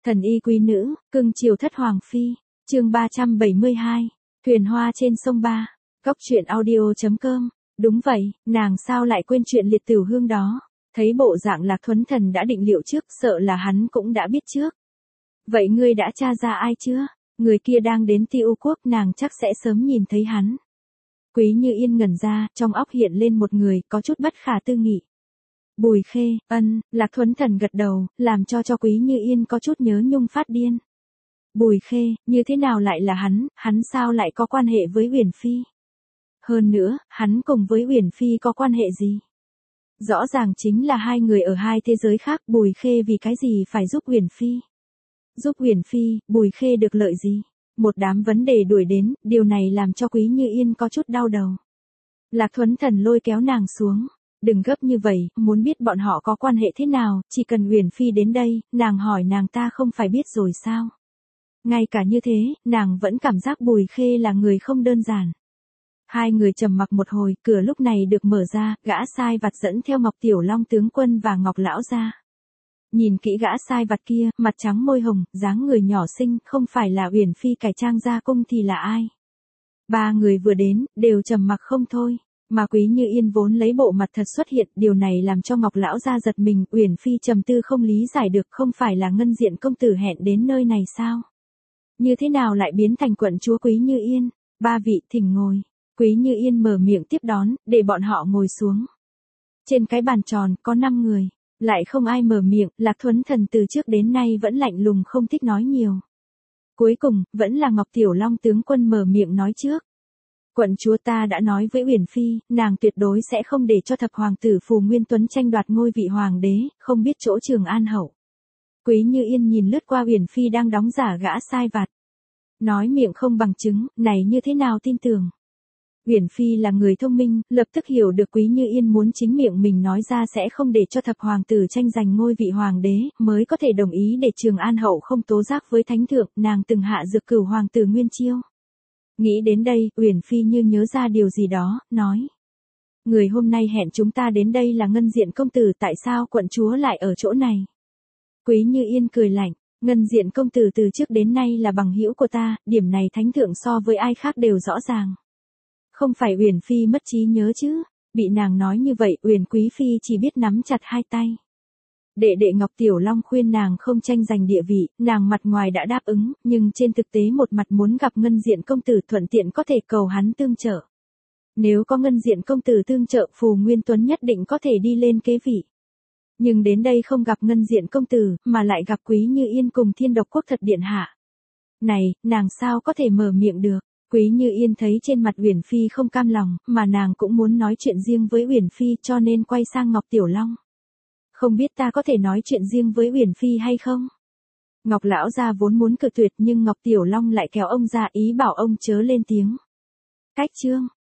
Thần y quý nữ, cưng chiều thất hoàng phi. Chương 372. Thuyền hoa trên sông Ba. Góc truyện audio.com. Đúng vậy, nàng sao lại quên chuyện liệt tửu hương đó. Thấy bộ dạng Lạc Thuấn Thần đã định liệu trước, sợ là hắn cũng đã biết trước. Vậy ngươi đã tra ra ai chưa? Người kia đang đến Ti U quốc, nàng chắc sẽ sớm nhìn thấy hắn. Quý Như Yên ngẩn ra, trong óc hiện lên một người có chút bất khả tư nghị. Bùi Khê. Lạc Thuấn Thần gật đầu, làm cho Quý Như Yên có chút nhớ nhung phát điên. Bùi Khê, như thế nào lại là hắn sao lại có quan hệ với Uyển Phi? Hơn nữa, hắn cùng với Uyển Phi có quan hệ gì? Rõ ràng chính là hai người ở hai thế giới khác, Bùi Khê vì cái gì phải giúp Uyển Phi? Giúp Uyển Phi, Bùi Khê được lợi gì? Một đám vấn đề đuổi đến, điều này làm cho Quý Như Yên có chút đau đầu. Lạc Thuấn Thần lôi kéo nàng xuống. Đừng gấp như vậy, muốn biết bọn họ có quan hệ thế nào, chỉ cần Uyển Phi đến đây, nàng hỏi nàng ta không phải biết rồi sao? Ngay cả như thế, nàng vẫn cảm giác Bùi Khê là người không đơn giản. Hai người trầm mặc một hồi, cửa lúc này được mở ra, gã sai vặt dẫn theo Ngọc Tiểu Long tướng quân và Ngọc lão ra. Nhìn kỹ gã sai vặt kia, mặt trắng môi hồng, dáng người nhỏ xinh, không phải là Uyển Phi cải trang ra cung thì là ai? Ba người vừa đến, đều trầm mặc không thôi. Mà Quý Như Yên vốn lấy bộ mặt thật xuất hiện, điều này làm cho Ngọc lão ra giật mình, Uyển Phi trầm tư không lý giải được, không phải là Ngân Diện công tử hẹn đến nơi này sao? Như thế nào lại biến thành quận chúa Quý Như Yên? Ba vị thỉnh ngồi. Quý Như Yên mở miệng tiếp đón, để bọn họ ngồi xuống. Trên cái bàn tròn, có 5 người. Lại không ai mở miệng, Lạc Thuấn Thần từ trước đến nay vẫn lạnh lùng không thích nói nhiều. Cuối cùng, vẫn là Ngọc Tiểu Long tướng quân mở miệng nói trước. Quận chúa, ta đã nói với Uyển Phi, nàng tuyệt đối sẽ không để cho thập hoàng tử Phù Nguyên Tuấn tranh đoạt ngôi vị hoàng đế, không biết chỗ Trường An hậu. Quý Như Yên nhìn lướt qua Uyển Phi đang đóng giả gã sai vặt. Nói miệng không bằng chứng, này như thế nào tin tưởng. Uyển Phi là người thông minh, lập tức hiểu được Quý Như Yên muốn chính miệng mình nói ra sẽ không để cho thập hoàng tử tranh giành ngôi vị hoàng đế, mới có thể đồng ý để Trường An hậu không tố giác với thánh thượng, nàng từng hạ dược cửu hoàng tử Nguyên Chiêu. Nghĩ đến đây, Uyển Phi như nhớ ra điều gì đó, nói. Người hôm nay hẹn chúng ta đến đây là Ngân Diện công tử, tại sao quận chúa lại ở chỗ này? Quý Như Yên cười lạnh, Ngân Diện công tử từ trước đến nay là bằng hữu của ta, điểm này thánh thượng so với ai khác đều rõ ràng. Không phải Uyển Phi mất trí nhớ chứ? Bị nàng nói như vậy, Uyển Quý Phi chỉ biết nắm chặt hai tay. Đệ đệ Ngọc Tiểu Long khuyên nàng không tranh giành địa vị, nàng mặt ngoài đã đáp ứng, nhưng trên thực tế một mặt muốn gặp Ngân Diện công tử thuận tiện có thể cầu hắn tương trợ. Nếu có Ngân Diện công tử tương trợ, Phù Nguyên Tuấn nhất định có thể đi lên kế vị. Nhưng đến đây không gặp Ngân Diện công tử, mà lại gặp Quý Như Yên cùng Thiên Độc Quốc thật điện hạ. Này, nàng sao có thể mở miệng được? Quý Như Yên thấy trên mặt Uyển Phi không cam lòng, mà nàng cũng muốn nói chuyện riêng với Uyển Phi cho nên quay sang Ngọc Tiểu Long. Không biết ta có thể nói chuyện riêng với Uyển Phi hay không? Ngọc lão gia vốn muốn cự tuyệt nhưng Ngọc Tiểu Long lại kéo ông ra, ý bảo ông chớ lên tiếng. Cách chương,